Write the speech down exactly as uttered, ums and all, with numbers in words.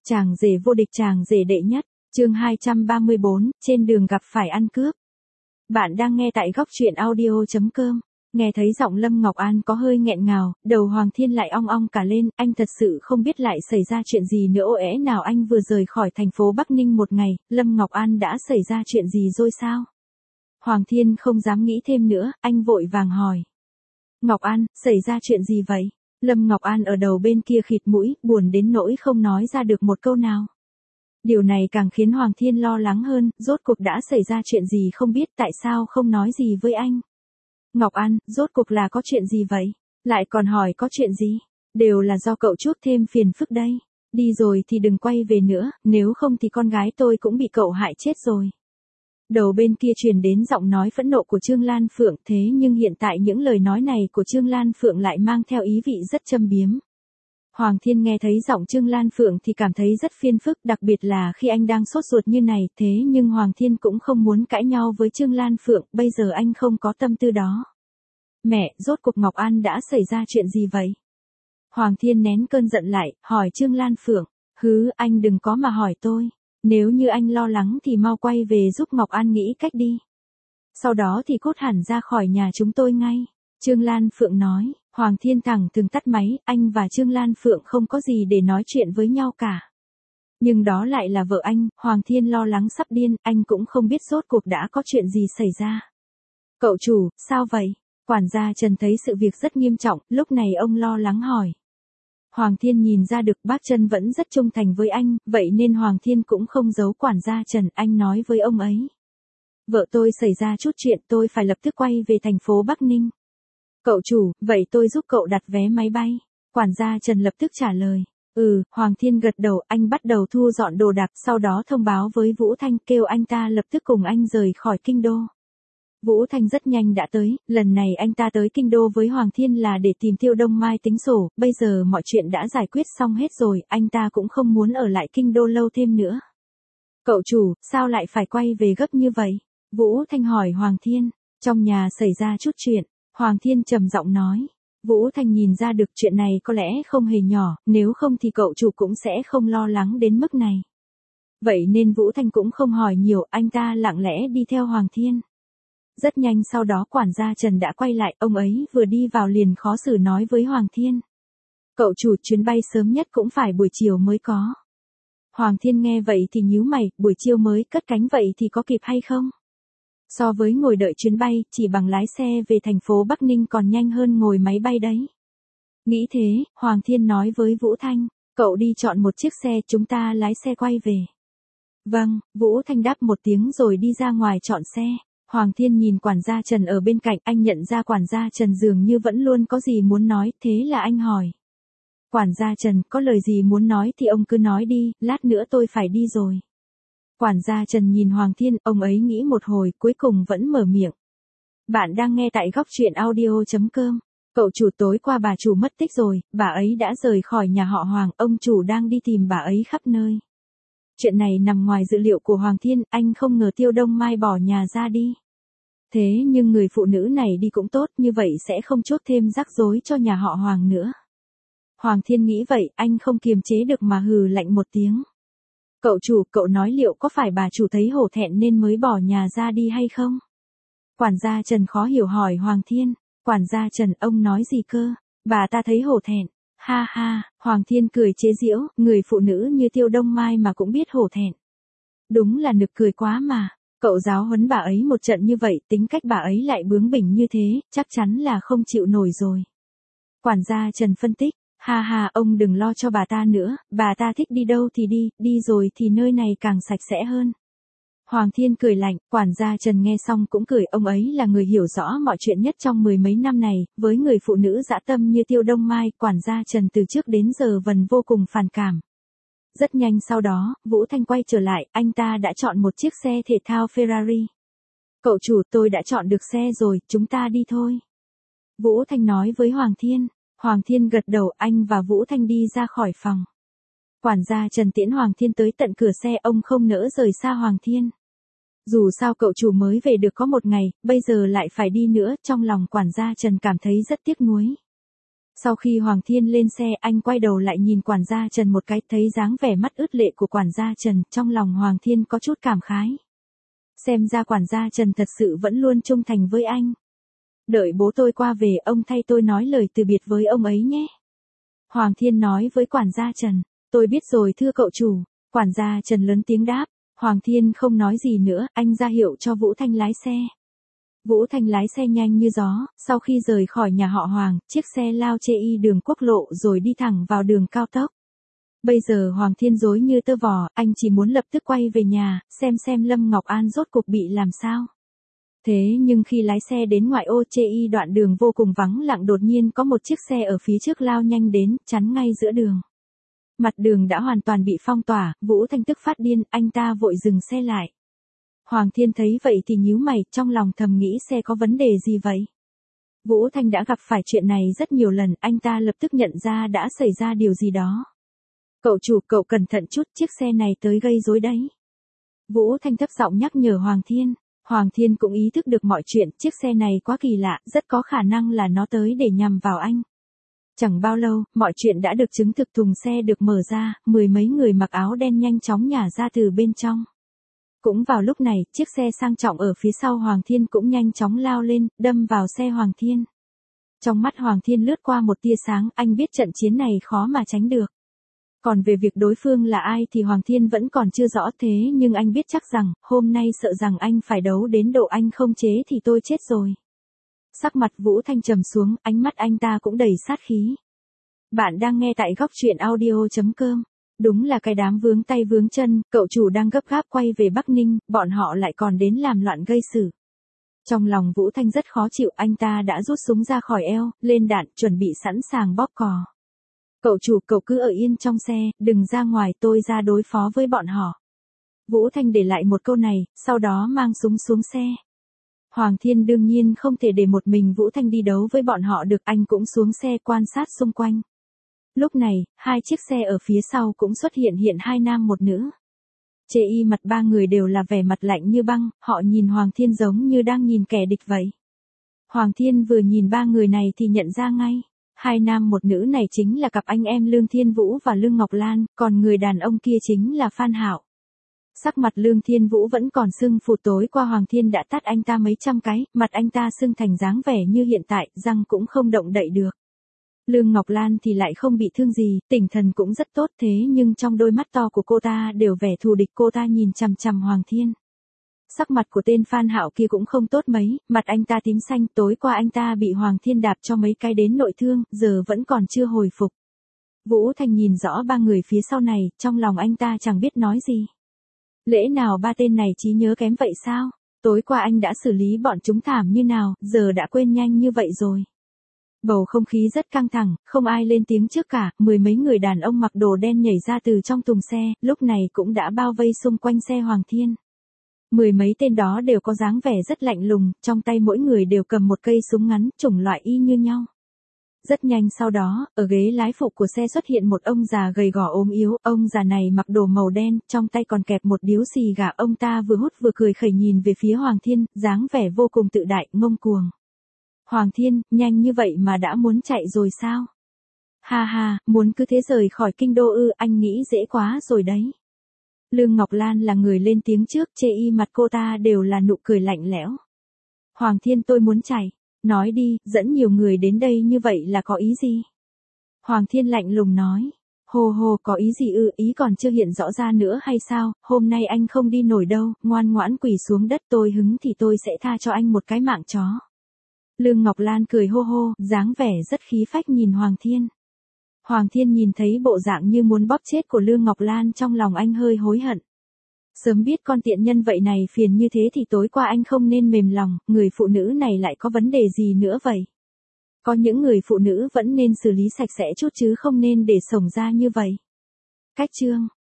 Chàng rể vô địch, chàng rể đệ nhất, chương hai trăm ba mươi bốn, trên đường gặp phải ăn cướp. Bạn đang nghe tại góc truyện audio.com. Nghe thấy giọng Lâm Ngọc An có hơi nghẹn ngào, đầu Hoàng Thiên lại ong ong cả lên, anh thật sự không biết lại xảy ra chuyện gì nữa. Ế nào anh vừa rời khỏi thành phố Bắc Ninh một ngày, Lâm Ngọc An đã xảy ra chuyện gì rồi sao? Hoàng Thiên không dám nghĩ thêm nữa, anh vội vàng hỏi. Ngọc An, xảy ra chuyện gì vậy? Lâm Ngọc An ở đầu bên kia khịt mũi, buồn đến nỗi không nói ra được một câu nào. Điều này càng khiến Hoàng Thiên lo lắng hơn, rốt cuộc đã xảy ra chuyện gì không biết, tại sao không nói gì với anh? Ngọc An, rốt cuộc là có chuyện gì vậy? Lại còn hỏi có chuyện gì? Đều là do cậu chuốc thêm phiền phức đây. Đi rồi thì đừng quay về nữa, nếu không thì con gái tôi cũng bị cậu hại chết rồi. Đầu bên kia truyền đến giọng nói phẫn nộ của Trương Lan Phượng, thế nhưng hiện tại những lời nói này của Trương Lan Phượng lại mang theo ý vị rất châm biếm. Hoàng Thiên nghe thấy giọng Trương Lan Phượng thì cảm thấy rất phiền phức, đặc biệt là khi anh đang sốt ruột như này, thế nhưng Hoàng Thiên cũng không muốn cãi nhau với Trương Lan Phượng, bây giờ anh không có tâm tư đó. Mẹ, rốt cuộc Ngọc An đã xảy ra chuyện gì vậy? Hoàng Thiên nén cơn giận lại, hỏi Trương Lan Phượng. Hứ, anh đừng có mà hỏi tôi. Nếu như anh lo lắng thì mau quay về giúp Ngọc An nghĩ cách đi. Sau đó thì cút hẳn ra khỏi nhà chúng tôi ngay. Trương Lan Phượng nói. Hoàng Thiên thẳng thừng tắt máy, anh và Trương Lan Phượng không có gì để nói chuyện với nhau cả. Nhưng đó lại là vợ anh, Hoàng Thiên lo lắng sắp điên, anh cũng không biết rốt cuộc đã có chuyện gì xảy ra. Cậu chủ, sao vậy? Quản gia Trần thấy sự việc rất nghiêm trọng, lúc này ông lo lắng hỏi. Hoàng Thiên nhìn ra được bác Trân vẫn rất trung thành với anh, vậy nên Hoàng Thiên cũng không giấu quản gia Trần, anh nói với ông ấy. Vợ tôi xảy ra chút chuyện, tôi phải lập tức quay về thành phố Bắc Ninh. Cậu chủ, vậy tôi giúp cậu đặt vé máy bay. Quản gia Trần lập tức trả lời. Ừ, Hoàng Thiên gật đầu, anh bắt đầu thu dọn đồ đạc, sau đó thông báo với Vũ Thanh, kêu anh ta lập tức cùng anh rời khỏi kinh đô. Vũ Thanh rất nhanh đã tới, lần này anh ta tới kinh đô với Hoàng Thiên là để tìm Tiêu Đông Mai tính sổ, bây giờ mọi chuyện đã giải quyết xong hết rồi, anh ta cũng không muốn ở lại kinh đô lâu thêm nữa. Cậu chủ, sao lại phải quay về gấp như vậy? Vũ Thanh hỏi Hoàng Thiên, trong nhà xảy ra chút chuyện, Hoàng Thiên trầm giọng nói. Vũ Thanh nhìn ra được chuyện này có lẽ không hề nhỏ, nếu không thì cậu chủ cũng sẽ không lo lắng đến mức này. Vậy nên Vũ Thanh cũng không hỏi nhiều, anh ta lặng lẽ đi theo Hoàng Thiên. Rất nhanh sau đó quản gia Trần đã quay lại, ông ấy vừa đi vào liền khó xử nói với Hoàng Thiên. Cậu chủ, chuyến bay sớm nhất cũng phải buổi chiều mới có. Hoàng Thiên nghe vậy thì nhíu mày, buổi chiều mới cất cánh vậy thì có kịp hay không? So với ngồi đợi chuyến bay, chỉ bằng lái xe về thành phố Bắc Ninh còn nhanh hơn ngồi máy bay đấy. Nghĩ thế, Hoàng Thiên nói với Vũ Thanh, cậu đi chọn một chiếc xe, chúng ta lái xe quay về. Vâng, Vũ Thanh đáp một tiếng rồi đi ra ngoài chọn xe. Hoàng Thiên nhìn quản gia Trần ở bên cạnh, anh nhận ra quản gia Trần dường như vẫn luôn có gì muốn nói, thế là anh hỏi. Quản gia Trần, có lời gì muốn nói thì ông cứ nói đi, lát nữa tôi phải đi rồi. Quản gia Trần nhìn Hoàng Thiên, ông ấy nghĩ một hồi, cuối cùng vẫn mở miệng. Bạn đang nghe tại góc truyện audio.com. Cậu chủ, tối qua bà chủ mất tích rồi, bà ấy đã rời khỏi nhà họ Hoàng, ông chủ đang đi tìm bà ấy khắp nơi. Chuyện này nằm ngoài dự liệu của Hoàng Thiên, anh không ngờ Tiêu Đông Mai bỏ nhà ra đi. Thế nhưng người phụ nữ này đi cũng tốt, như vậy sẽ không chuốc thêm rắc rối cho nhà họ Hoàng nữa. Hoàng Thiên nghĩ vậy, anh không kiềm chế được mà hừ lạnh một tiếng. Cậu chủ, cậu nói liệu có phải bà chủ thấy hổ thẹn nên mới bỏ nhà ra đi hay không? Quản gia Trần khó hiểu hỏi Hoàng Thiên. Quản gia Trần, ông nói gì cơ? Bà ta thấy hổ thẹn. Ha ha, Hoàng Thiên cười chế giễu, người phụ nữ như Tiêu Đông Mai mà cũng biết hổ thẹn. Đúng là nực cười quá mà, cậu giáo huấn bà ấy một trận như vậy, tính cách bà ấy lại bướng bỉnh như thế, chắc chắn là không chịu nổi rồi. Quản gia Trần phân tích, ha ha, ông đừng lo cho bà ta nữa, bà ta thích đi đâu thì đi, đi rồi thì nơi này càng sạch sẽ hơn. Hoàng Thiên cười lạnh, quản gia Trần nghe xong cũng cười, ông ấy là người hiểu rõ mọi chuyện nhất trong mười mấy năm này, với người phụ nữ dã tâm như Tiêu Đông Mai, quản gia Trần từ trước đến giờ vẫn vô cùng phản cảm. Rất nhanh sau đó, Vũ Thanh quay trở lại, anh ta đã chọn một chiếc xe thể thao Ferrari. Cậu chủ, tôi đã chọn được xe rồi, chúng ta đi thôi. Vũ Thanh nói với Hoàng Thiên. Hoàng Thiên gật đầu, anh và Vũ Thanh đi ra khỏi phòng. Quản gia Trần tiễn Hoàng Thiên tới tận cửa xe, ông không nỡ rời xa Hoàng Thiên. Dù sao cậu chủ mới về được có một ngày, bây giờ lại phải đi nữa, trong lòng quản gia Trần cảm thấy rất tiếc nuối. Sau khi Hoàng Thiên lên xe, anh quay đầu lại nhìn quản gia Trần một cái, thấy dáng vẻ mắt ướt lệ của quản gia Trần, trong lòng Hoàng Thiên có chút cảm khái. Xem ra quản gia Trần thật sự vẫn luôn trung thành với anh. Đợi bố tôi qua về, ông thay tôi nói lời từ biệt với ông ấy nhé. Hoàng Thiên nói với quản gia Trần. Tôi biết rồi thưa cậu chủ. Quản gia Trần lớn tiếng đáp. Hoàng Thiên không nói gì nữa, anh ra hiệu cho Vũ Thanh lái xe. Vũ Thanh lái xe nhanh như gió, sau khi rời khỏi nhà họ Hoàng, chiếc xe lao chê y đường quốc lộ rồi đi thẳng vào đường cao tốc. Bây giờ Hoàng Thiên rối như tơ vò, anh chỉ muốn lập tức quay về nhà, xem xem Lâm Ngọc An rốt cuộc bị làm sao. Thế nhưng khi lái xe đến ngoại ô chê y đoạn đường vô cùng vắng lặng, đột nhiên có một chiếc xe ở phía trước lao nhanh đến, chắn ngay giữa đường. Mặt đường đã hoàn toàn bị phong tỏa, Vũ Thanh tức phát điên, anh ta vội dừng xe lại. Hoàng Thiên thấy vậy thì nhíu mày, trong lòng thầm nghĩ xe có vấn đề gì vậy? Vũ Thanh đã gặp phải chuyện này rất nhiều lần, anh ta lập tức nhận ra đã xảy ra điều gì đó. Cậu chủ, cậu cẩn thận chút, chiếc xe này tới gây rối đấy. Vũ Thanh thấp giọng nhắc nhở Hoàng Thiên. Hoàng Thiên cũng ý thức được mọi chuyện, chiếc xe này quá kỳ lạ, rất có khả năng là nó tới để nhằm vào anh. Chẳng bao lâu, mọi chuyện đã được chứng thực, thùng xe được mở ra, mười mấy người mặc áo đen nhanh chóng nhả ra từ bên trong. Cũng vào lúc này, chiếc xe sang trọng ở phía sau Hoàng Thiên cũng nhanh chóng lao lên, đâm vào xe Hoàng Thiên. Trong mắt Hoàng Thiên lướt qua một tia sáng, anh biết trận chiến này khó mà tránh được. Còn về việc đối phương là ai thì Hoàng Thiên vẫn còn chưa rõ, thế nhưng anh biết chắc rằng, hôm nay sợ rằng anh phải đấu đến độ anh không chế thì tôi chết rồi. Sắc mặt Vũ Thanh trầm xuống, ánh mắt anh ta cũng đầy sát khí. Bạn đang nghe tại góc truyện audio chấm com. Đúng là cái đám vướng tay vướng chân, cậu chủ đang gấp gáp quay về Bắc Ninh, bọn họ lại còn đến làm loạn gây sự. Trong lòng Vũ Thanh rất khó chịu, anh ta đã rút súng ra khỏi eo, lên đạn, chuẩn bị sẵn sàng bóp cò. Cậu chủ, cậu cứ ở yên trong xe, đừng ra ngoài, tôi ra đối phó với bọn họ. Vũ Thanh để lại một câu này, sau đó mang súng xuống xe. Hoàng Thiên đương nhiên không thể để một mình Vũ Thanh đi đấu với bọn họ được, anh cũng xuống xe quan sát xung quanh. Lúc này, hai chiếc xe ở phía sau cũng xuất hiện hiện hai nam một nữ. Chê y mặt ba người đều là vẻ mặt lạnh như băng, họ nhìn Hoàng Thiên giống như đang nhìn kẻ địch vậy. Hoàng Thiên vừa nhìn ba người này thì nhận ra ngay. Hai nam một nữ này chính là cặp anh em Lương Thiên Vũ và Lương Ngọc Lan, còn người đàn ông kia chính là Phan Hạo. Sắc mặt Lương Thiên Vũ vẫn còn sưng phù, tối qua Hoàng Thiên đã tát anh ta mấy trăm cái, mặt anh ta sưng thành dáng vẻ như hiện tại, răng cũng không động đậy được. Lương Ngọc Lan thì lại không bị thương gì, tinh thần cũng rất tốt, thế nhưng trong đôi mắt to của cô ta đều vẻ thù địch, cô ta nhìn chằm chằm Hoàng Thiên. Sắc mặt của tên Phan Hạo kia cũng không tốt mấy, mặt anh ta tím xanh, tối qua anh ta bị Hoàng Thiên đạp cho mấy cái đến nội thương, giờ vẫn còn chưa hồi phục. Vũ Thanh nhìn rõ ba người phía sau này, trong lòng anh ta chẳng biết nói gì. Lẽ nào ba tên này trí nhớ kém vậy sao? Tối qua anh đã xử lý bọn chúng thảm như nào, giờ đã quên nhanh như vậy rồi. Bầu không khí rất căng thẳng, không ai lên tiếng trước cả, mười mấy người đàn ông mặc đồ đen nhảy ra từ trong thùng xe, lúc này cũng đã bao vây xung quanh xe Hoàng Thiên. Mười mấy tên đó đều có dáng vẻ rất lạnh lùng, trong tay mỗi người đều cầm một cây súng ngắn, chủng loại y như nhau. Rất nhanh sau đó, ở ghế lái phụ của xe xuất hiện một ông già gầy gò ốm yếu, ông già này mặc đồ màu đen, trong tay còn kẹp một điếu xì gà, ông ta vừa hút vừa cười khẩy nhìn về phía Hoàng Thiên, dáng vẻ vô cùng tự đại, ngông cuồng. Hoàng Thiên, nhanh như vậy mà đã muốn chạy rồi sao? Ha ha, muốn cứ thế rời khỏi kinh đô ư, anh nghĩ dễ quá rồi đấy. Lương Ngọc Lan là người lên tiếng trước, chê y mặt cô ta đều là nụ cười lạnh lẽo. Hoàng Thiên, tôi muốn chạy. Nói đi, dẫn nhiều người đến đây như vậy là có ý gì? Hoàng Thiên lạnh lùng nói. Hồ hồ, có ý gì ư, ý còn chưa hiện rõ ra nữa hay sao, hôm nay anh không đi nổi đâu, ngoan ngoãn quỳ xuống đất, tôi hứng thì tôi sẽ tha cho anh một cái mạng chó. Lương Ngọc Lan cười hô hô, dáng vẻ rất khí phách nhìn Hoàng Thiên. Hoàng Thiên nhìn thấy bộ dạng như muốn bóp chết của Lương Ngọc Lan, trong lòng anh hơi hối hận. Sớm biết con tiện nhân vậy này phiền như thế thì tối qua anh không nên mềm lòng, người phụ nữ này lại có vấn đề gì nữa vậy? Có những người phụ nữ vẫn nên xử lý sạch sẽ chút chứ không nên để xổng ra như vậy. Cách chương